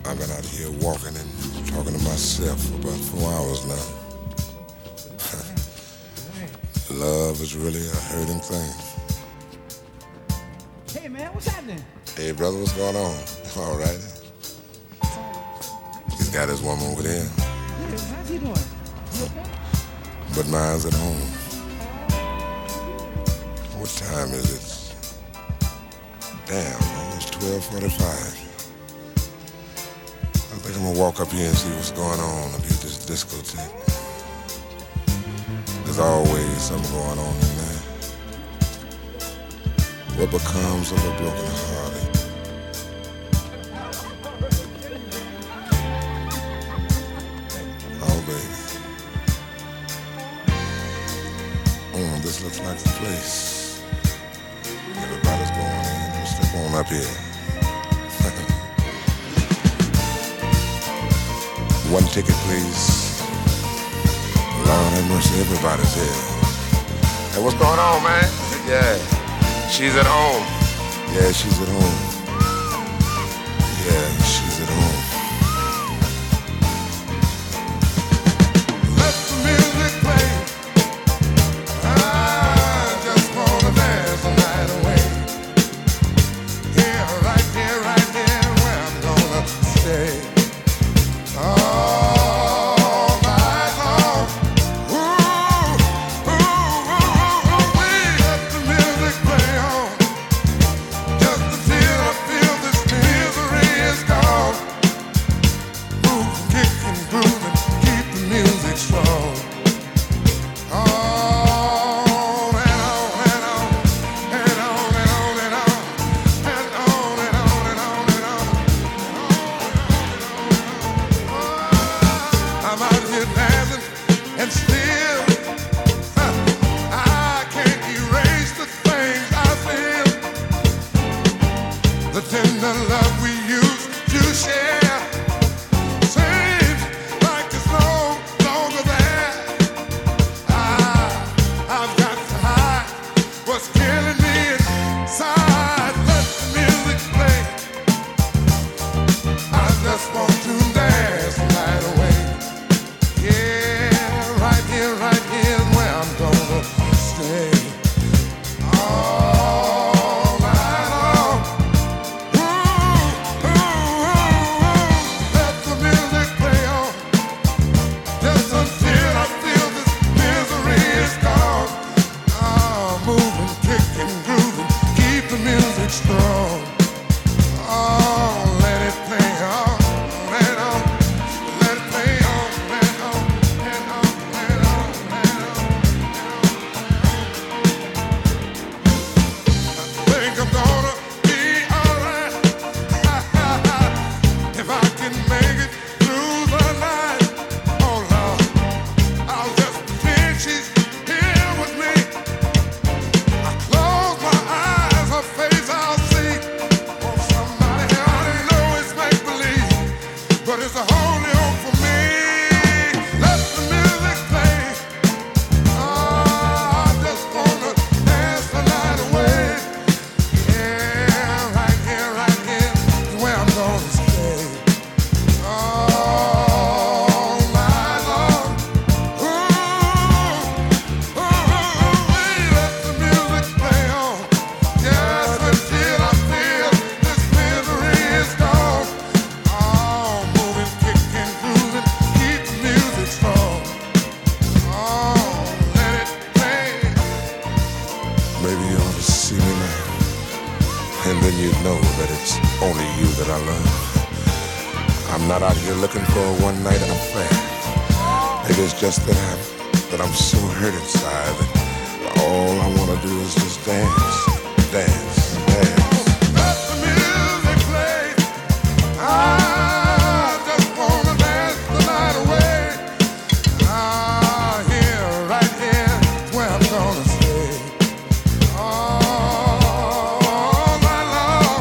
I've been out here walking and talking to myself for about 4 hours now. Love is really a hurting thing. Hey man, what's happening? Hey brother, what's going on? All right. He's got his woman over there, Yeah, how's he doing? You okay? but mine's at home. What time is it? Damn, man, it's 12:45. I think I'm gonna walk up here and see what's going on up here at this discotheque. There's always something going on in there. What becomes of a broken hearted? Oh, baby. This looks like the place. Everybody's going in. Step on up here. One ticket, please. Lord have mercy, everybody's here. Hey, what's going on, man? Yeah. She's at home. Yeah, she's at home. Yeah, she's at home. Let the music play. I just wanna dance the night away. Right here, where I'm gonna stay. All night long. Ooh, let the music play on. Just until I feel this misery is gone. Move, kick and groove and keep the music strong. On and on and on and on and on and on and on and on and on and on. I'm out here dancing and still I can't erase the things I feel. The tender love we used to share seems like it's no longer there. I've got to hide what's killing me inside. Let the music play. I just want to dance the night away. Yeah, right here is where I'm gonna stay. All night long. Let the music play on. Just until I feel this misery is gone. Moving, kicking, grooving, keep the music strong. Oh, let it play on and on. Let it play on and on and on and on and on. Think I'm gonna be alright if I can make it through the night. Oh Lord, I'll just pretend she's here with me. I close my eyes, her face I'll see. Oh, somebody I know it's make believe, but it's a holy hope for me. Let the music play. I just wanna dance the night away. Yeah, right here is where I'm gonna stay. All night long. Let the music play on. Just until I feel this misery is gone. Oh, moving, kicking, grooving, keep the music strong. Oh, let it play. Maybe you ought to see me now, and then you'd know that it's only you that I love. I'm not out here looking for a one-night affair. Maybe it's just that I'm so hurt inside that all I wanna do is just dance, dance, dance. Let the music play. I just wanna dance the night away. Right here is where I'm gonna stay. All night long.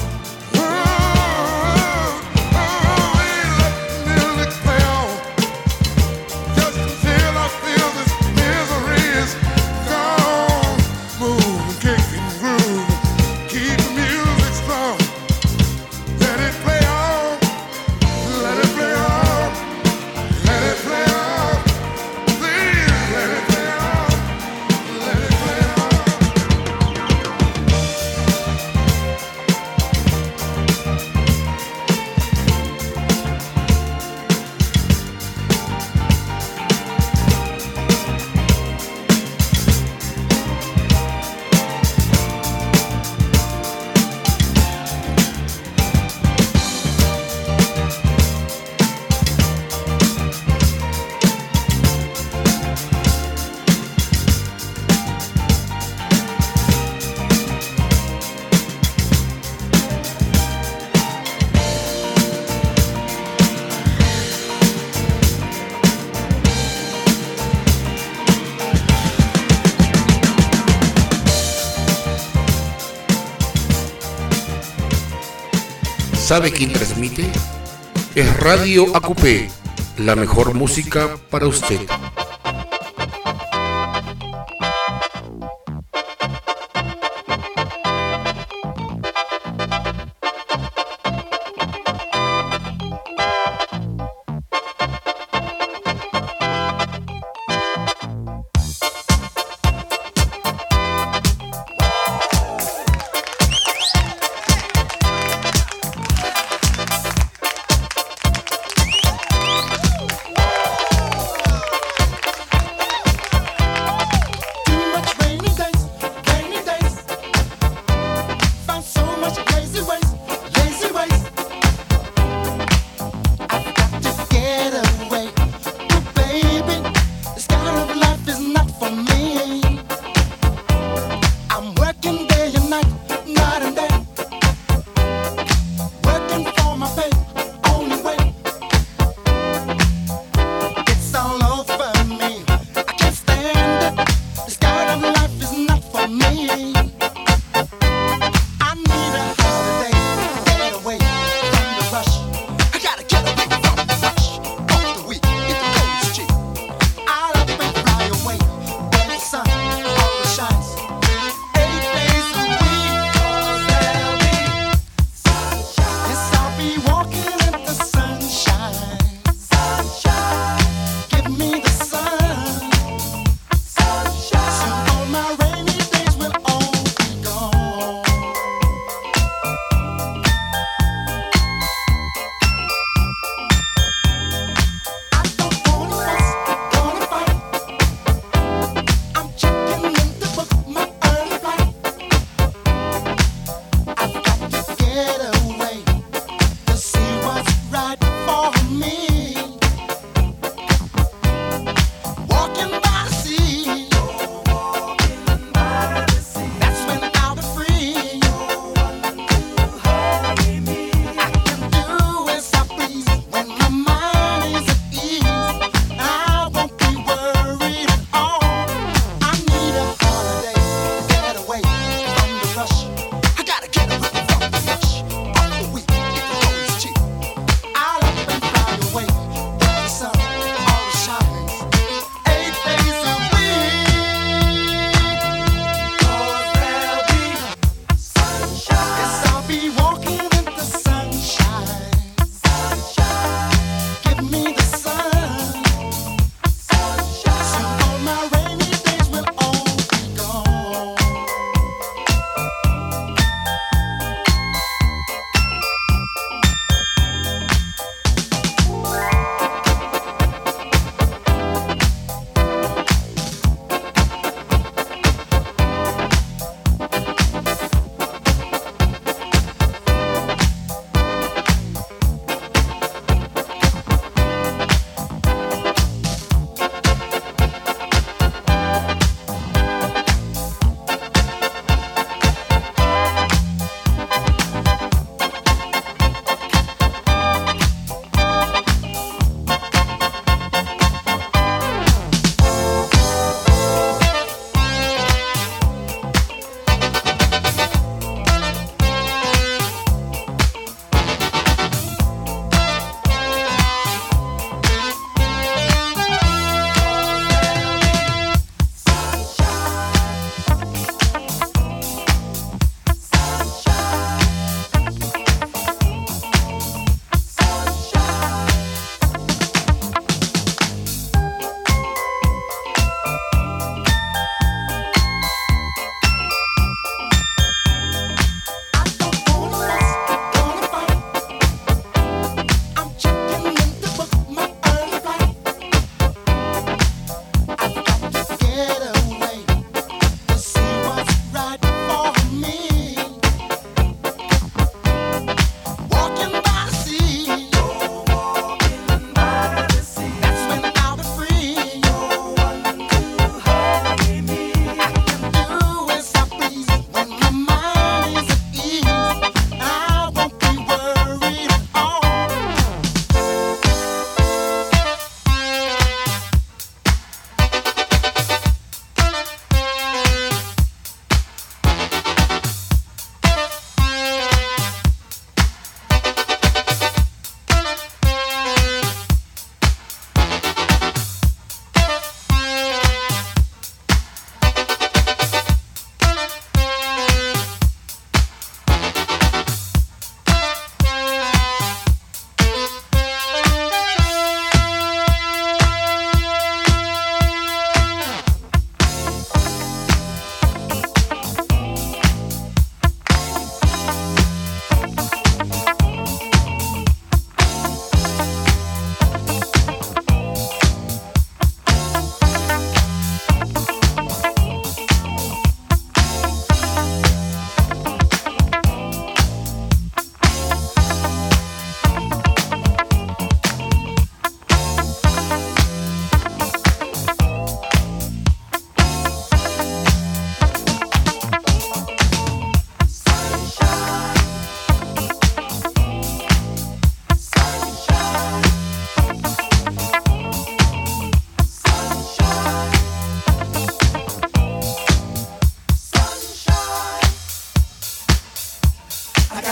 Let the music play on. Just until I feel this misery is gone. Moving, kicking, grooving, ¿Sabe quién transmite? Es Radio AQP, la mejor música para usted.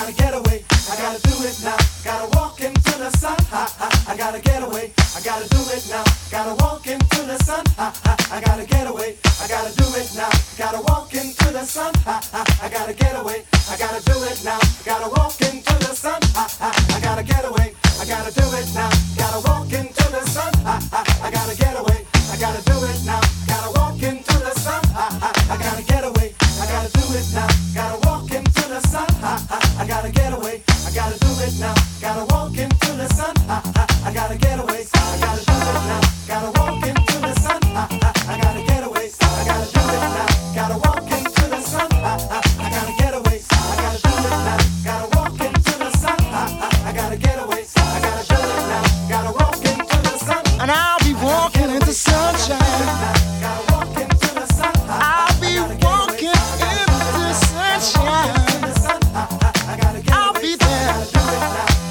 gotta get away, I gotta do it now. Gotta walk into the sun, I gotta get away, I gotta do it now. Gotta walk into the sun, I gotta get away, I gotta do it now. Gotta walk into the sun, I gotta get away, I gotta do it now. Gotta walk into the sun, I gotta get away, I gotta do it now. Gotta walk into the sun, I gotta get away, I gotta do it now. Gotta walk into the sun, I gotta get away, I gotta do it now. Gotta walk into the sun, I gotta get away, I gotta do it now. Gotta walk into the sun, I gotta get away, I gotta do it now. Gotta walk into the sun, I gotta get away, I gotta do it now. Gotta walk into the sun, I gotta get away, I gotta do it now. Gotta walk into the sun, I gotta get away, I gotta do it now. Gotta walk into the sun, and I'll be walking into sunshine. gotta walk into the sun, I'll be walking into sunshine. I gotta get I'll away, be there. gotta do it now.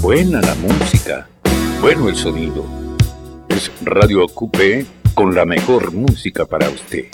Buena la música, bueno el sonido. Es Radio Coupé con la mejor música para usted.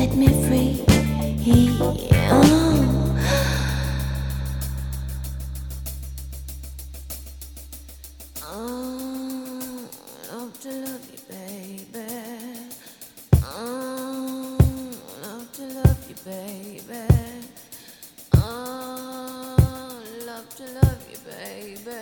set me free. Love to love you, baby. Love to love you, baby. Love to love you, baby.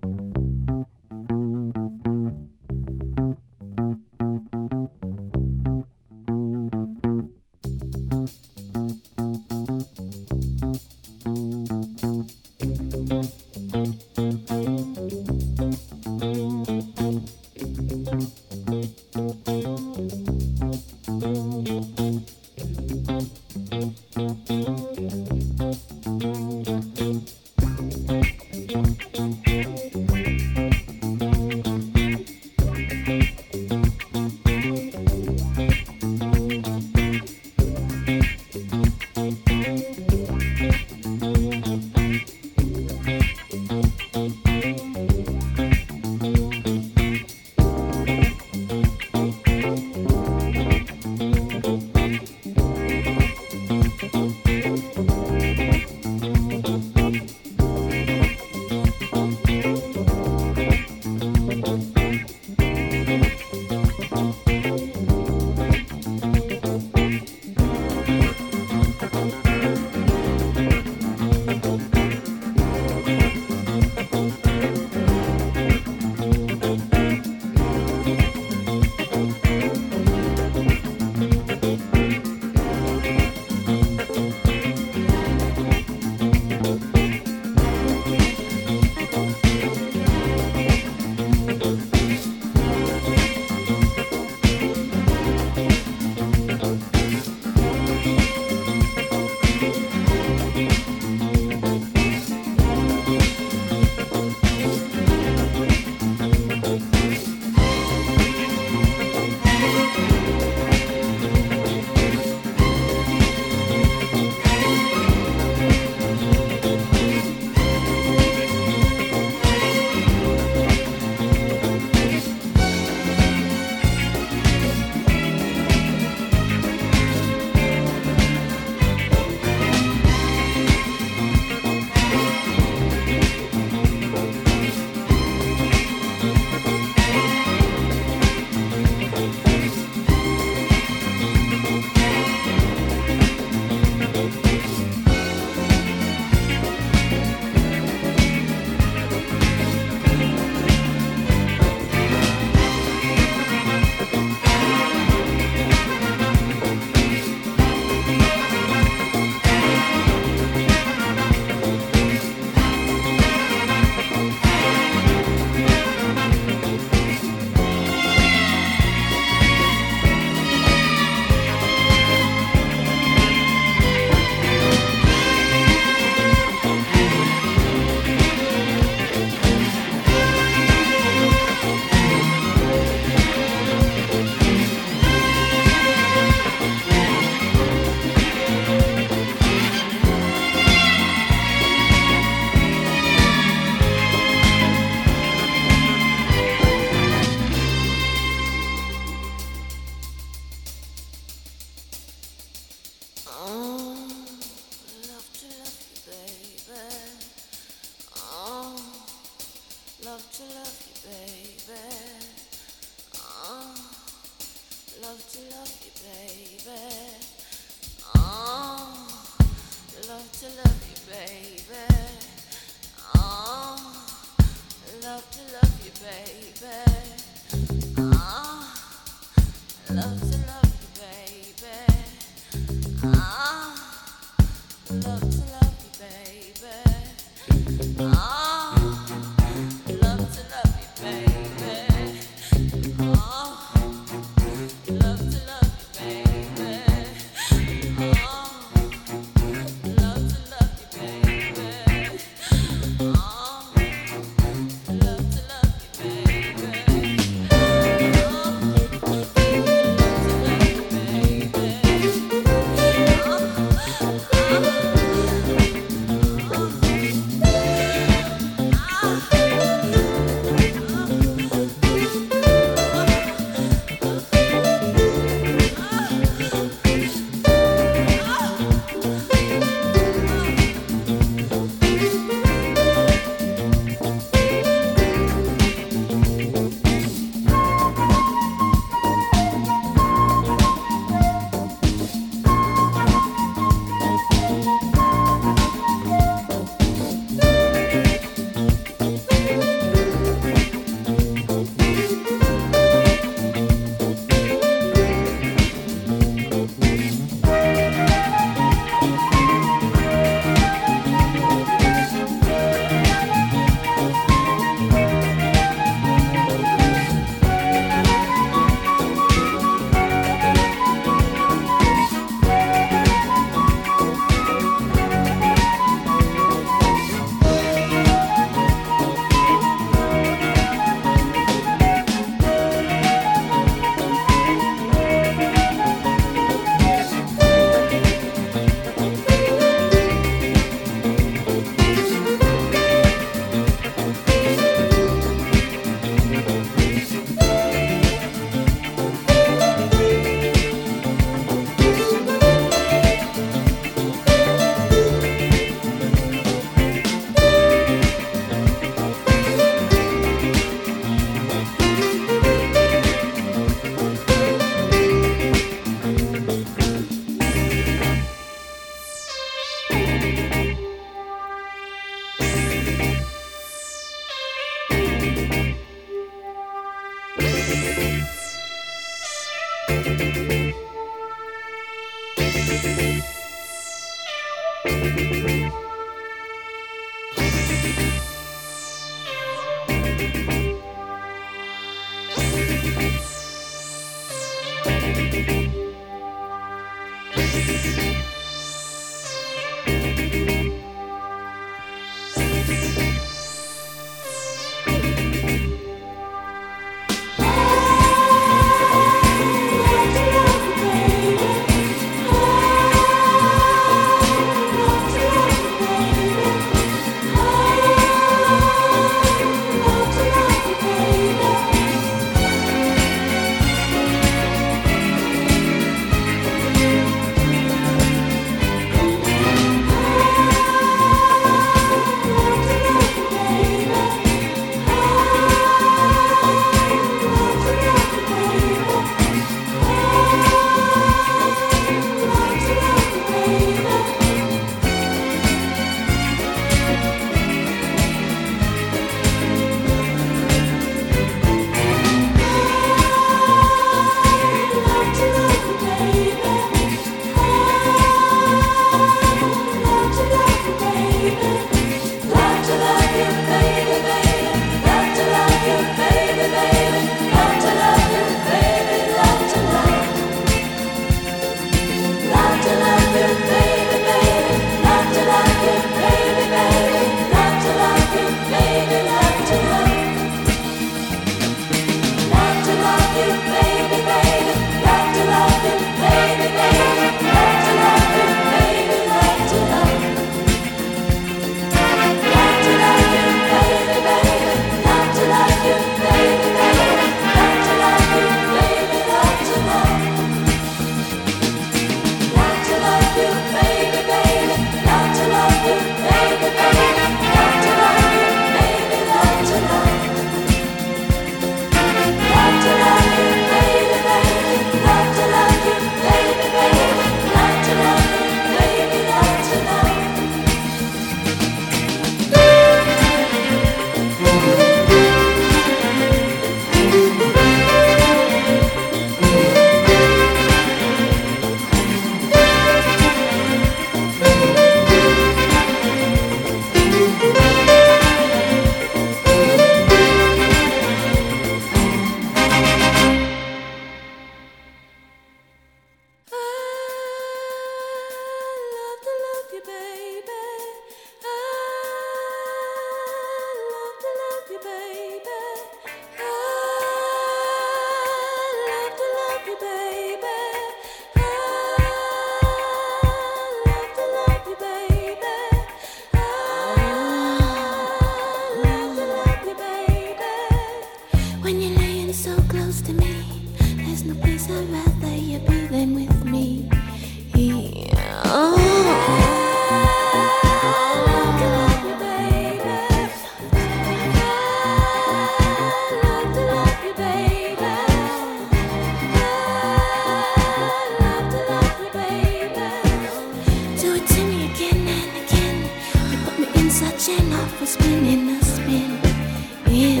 again and again. You put me in such an awful spin, in a spin, in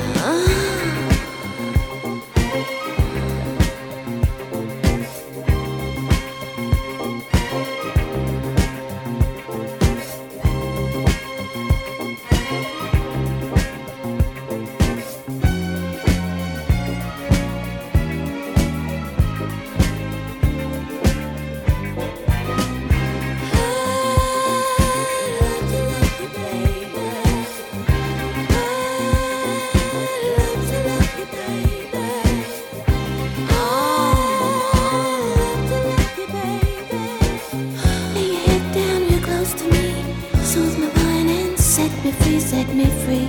set me free.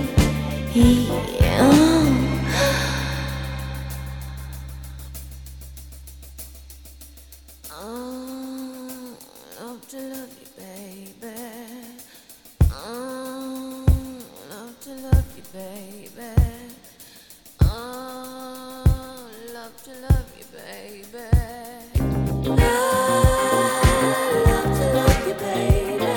Love to love you, baby. Love to love you, baby. Love to love you, baby. Love to love you, baby.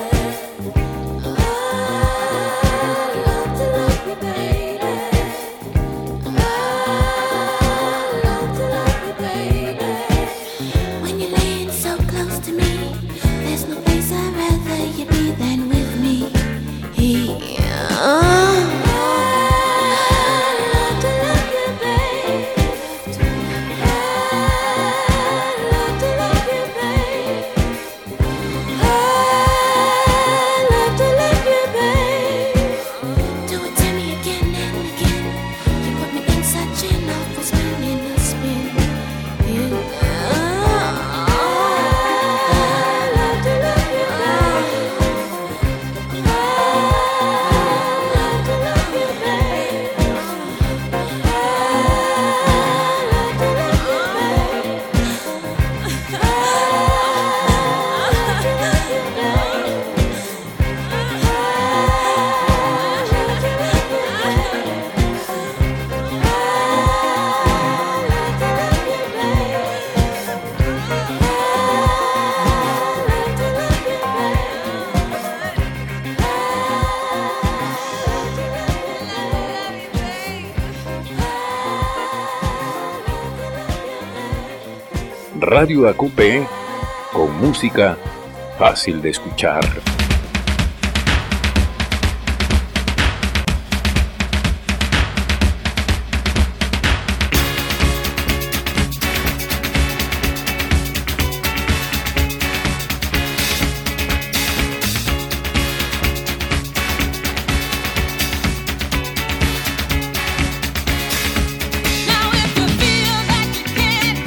Radio AQP, con música fácil de escuchar.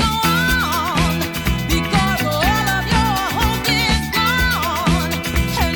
Because all of your hope is gone.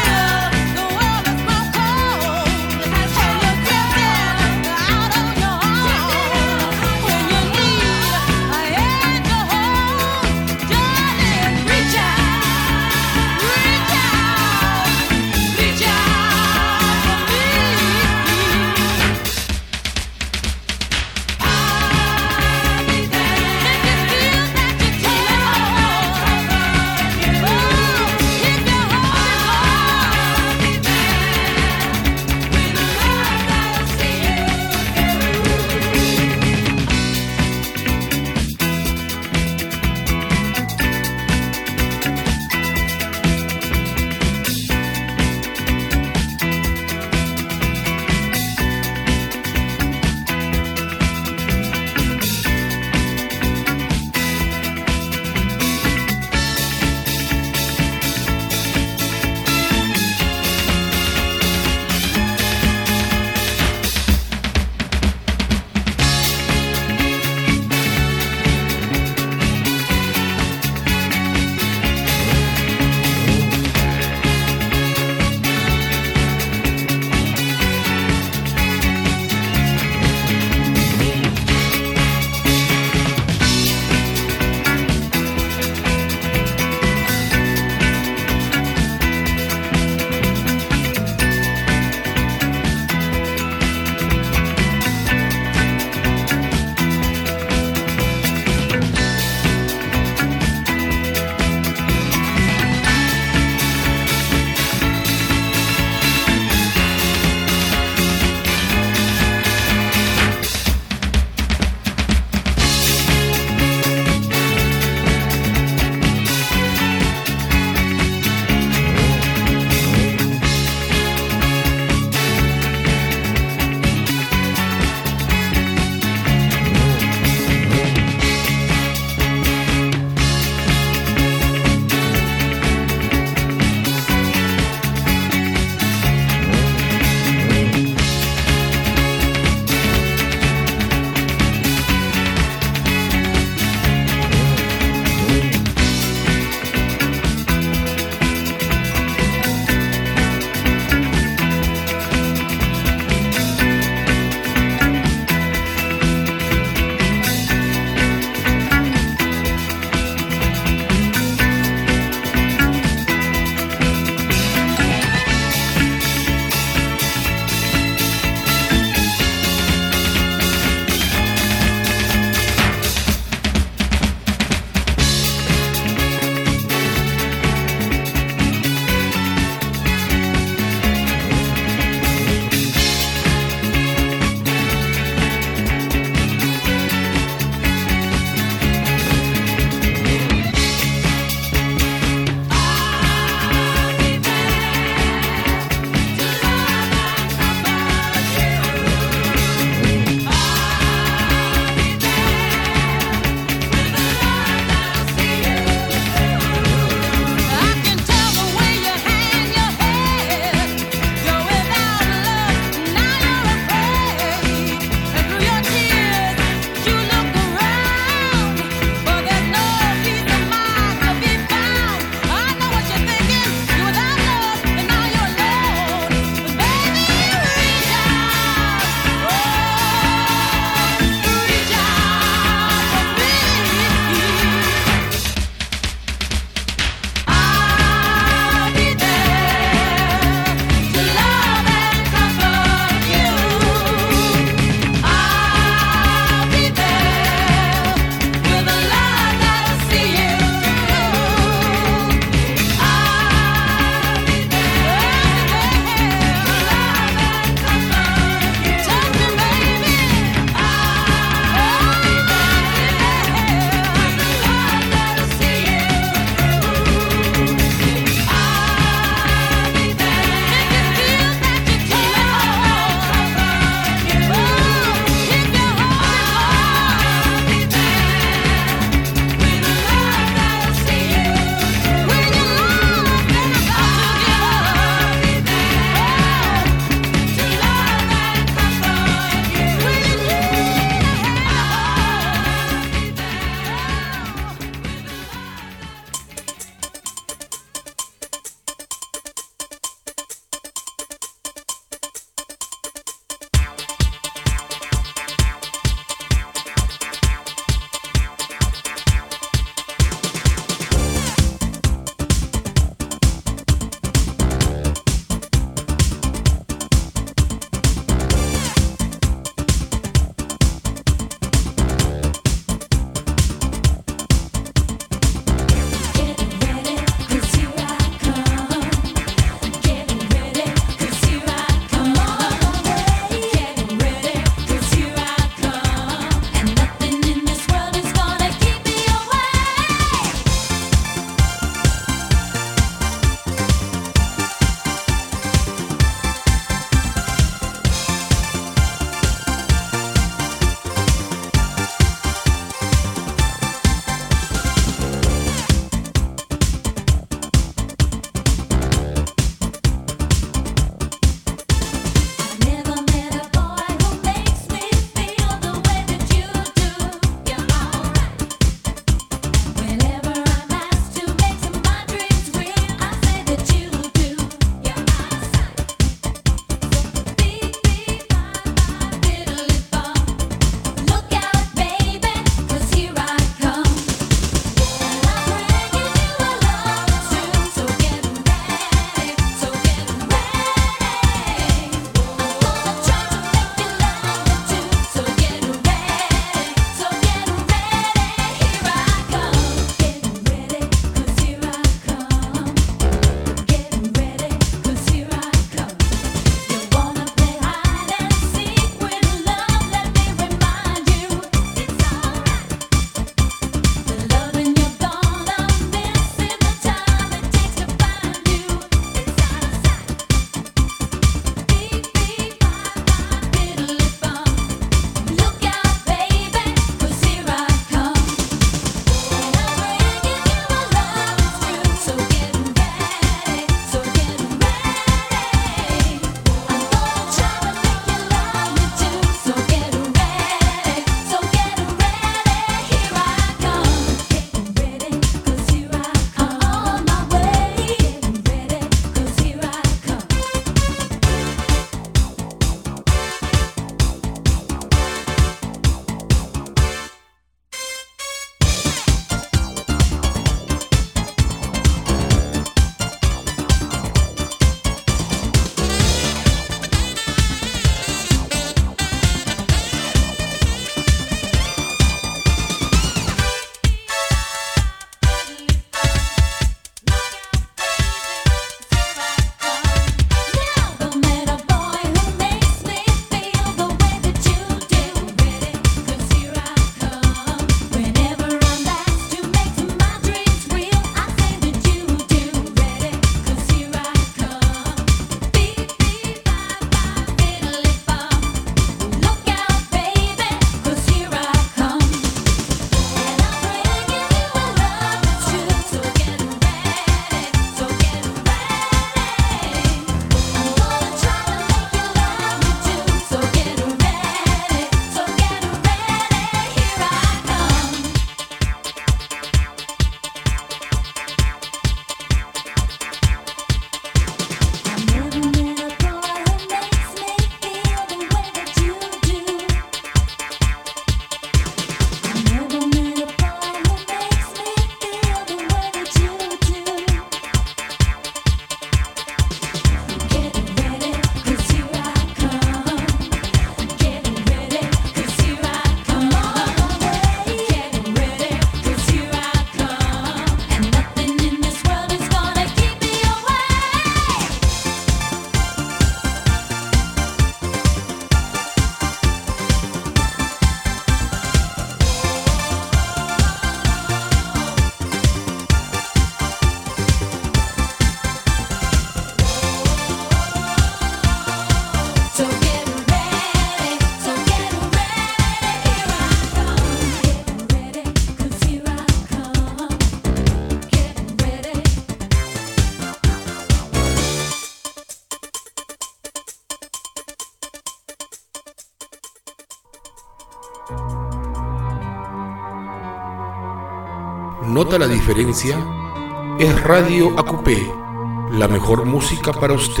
¿Nota la diferencia? Es Radio AQP, la mejor música para usted.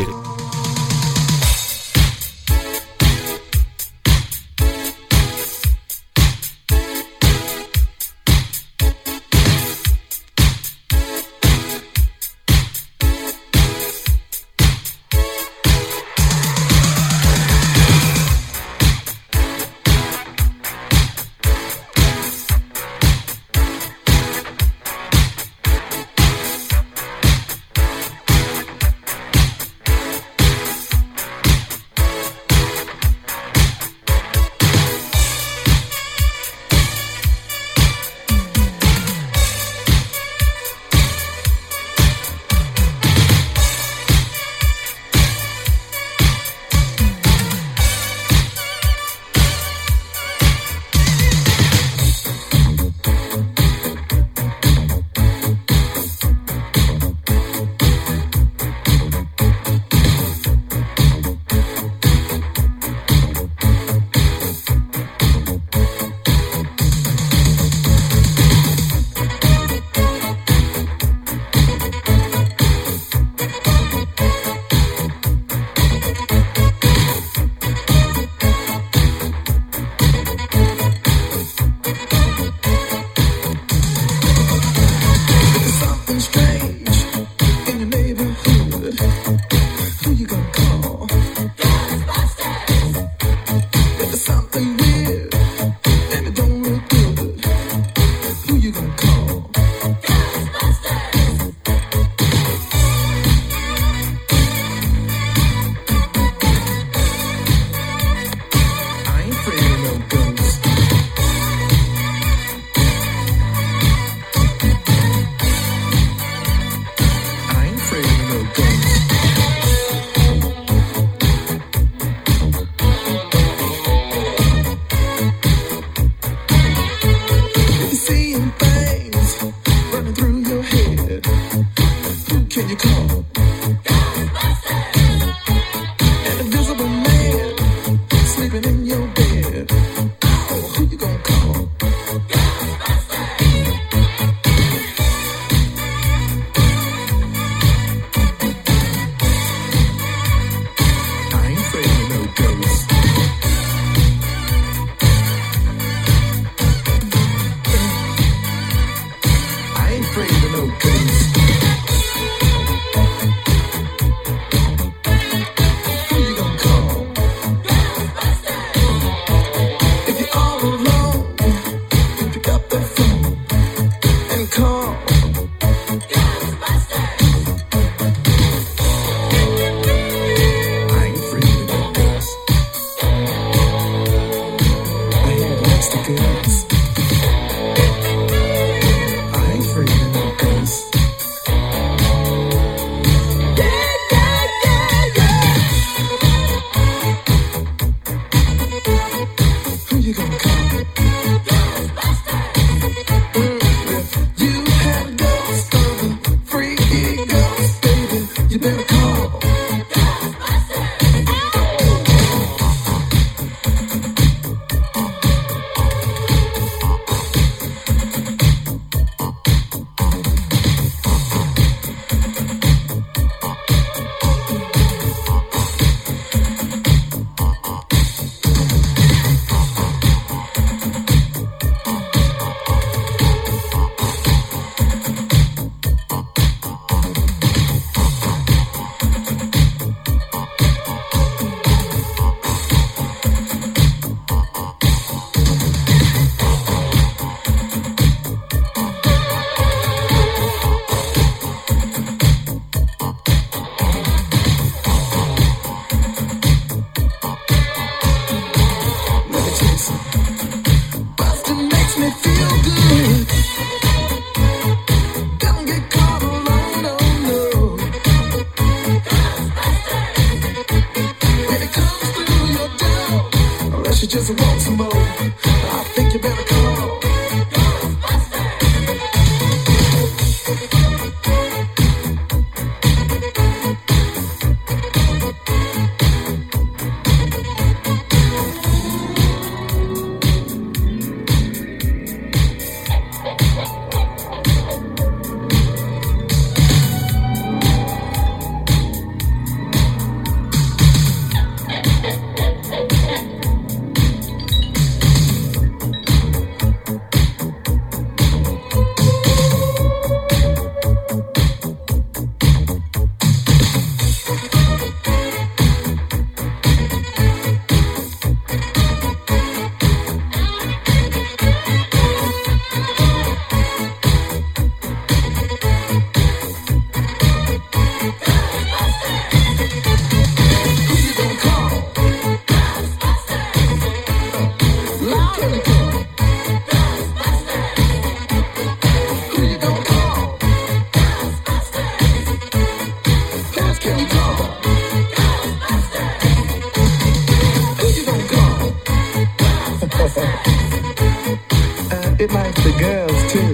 It likes the girls too.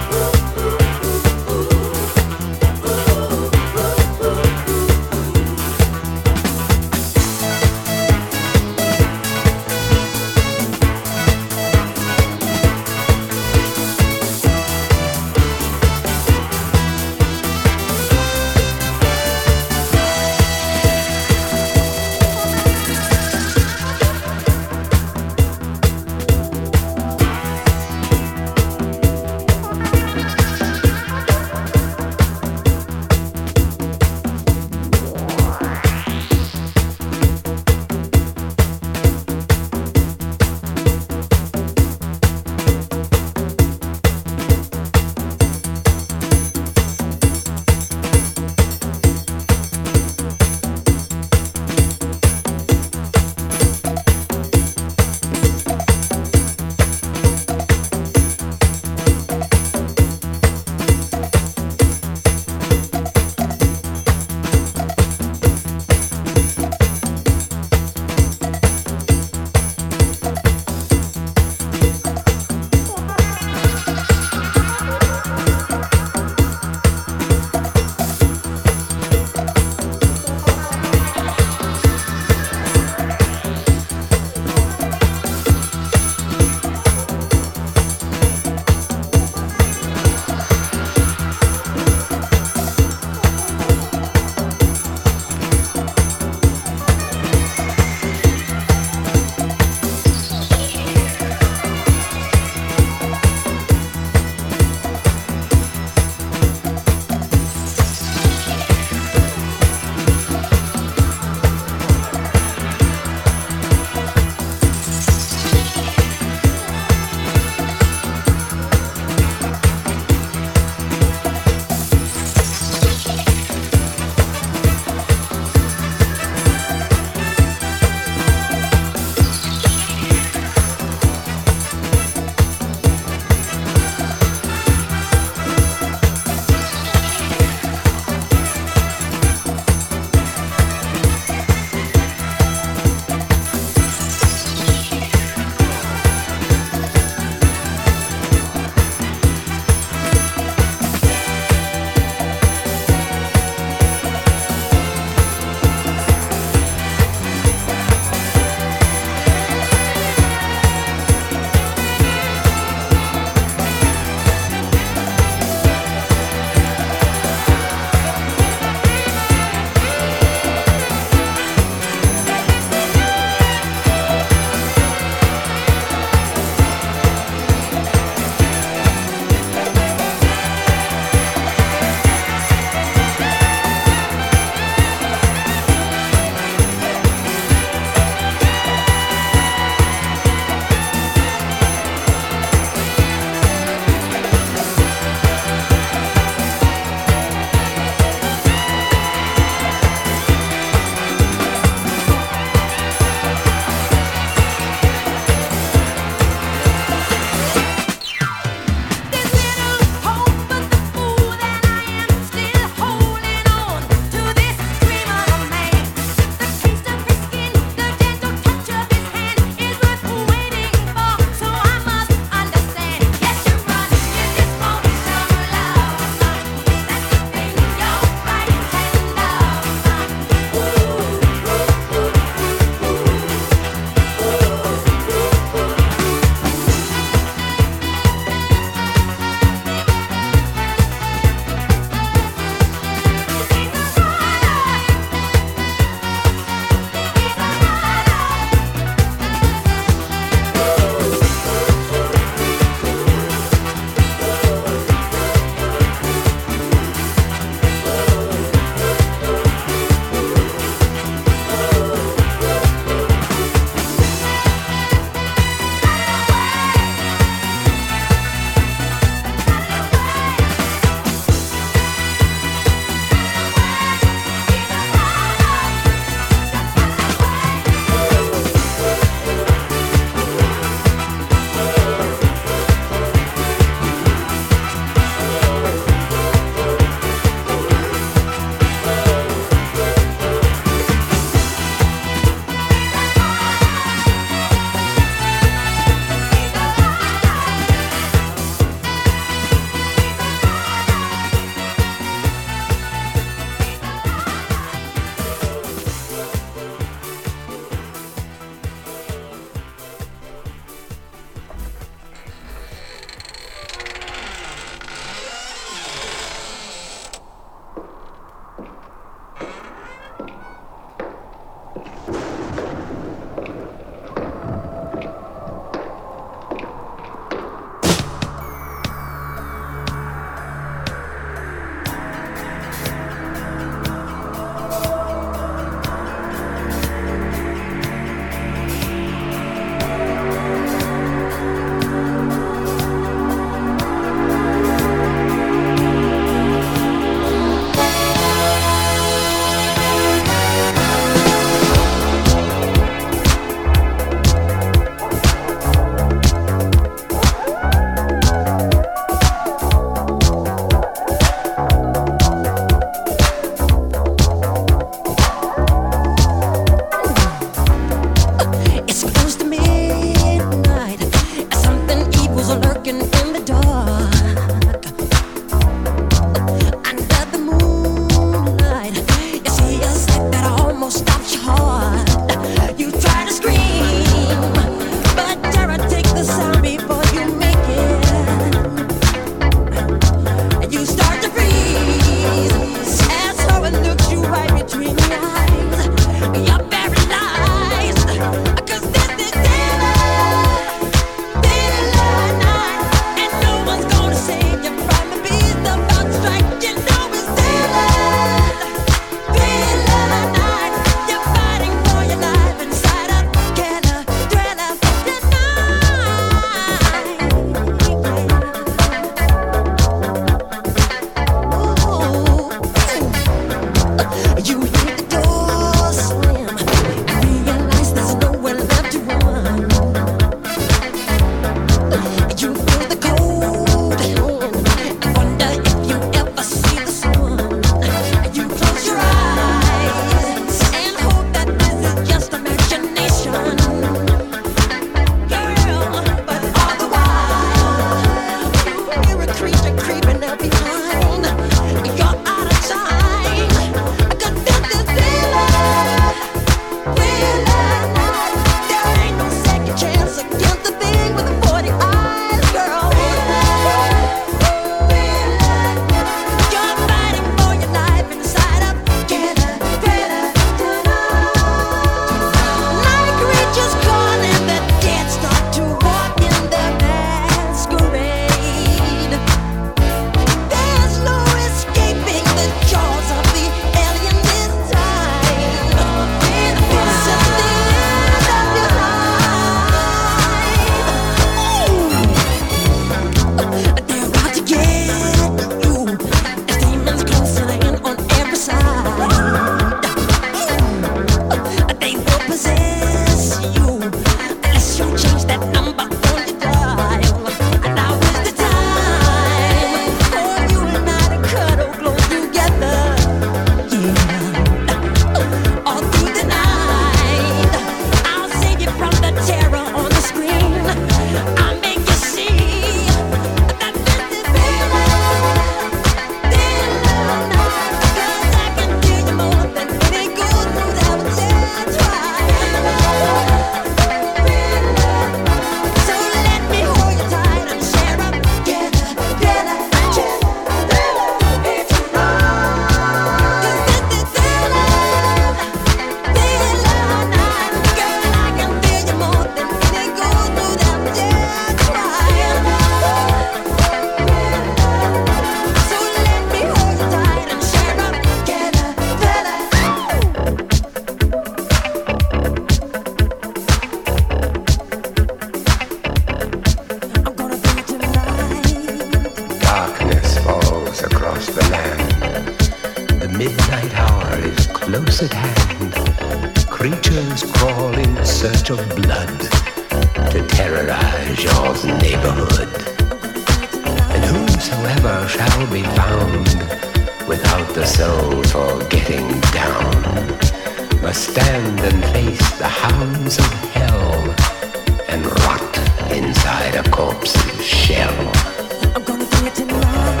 across the land. The midnight hour is close at hand. Creatures crawl in search of blood to terrorize your neighborhood. And whosoever shall be found without the soul for getting down must stand and face the hounds of hell and rot inside a corpse's shell. I'm gonna do it tonight.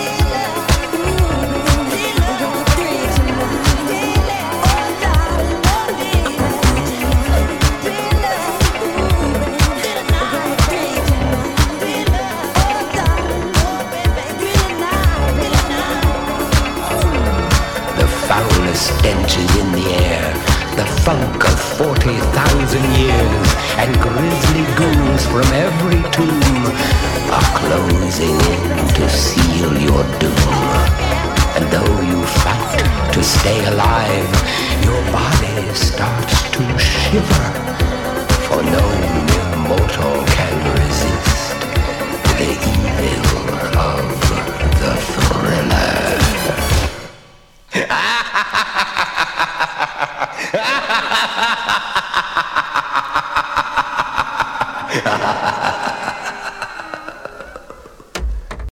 Stench is in the air, the funk of 40,000 years, and grisly ghouls from every tomb are closing in to seal your doom. And though you fight to stay alive, your body starts to shiver, for no mere mortal can resist the evil of the thriller. Ha ha ha ha!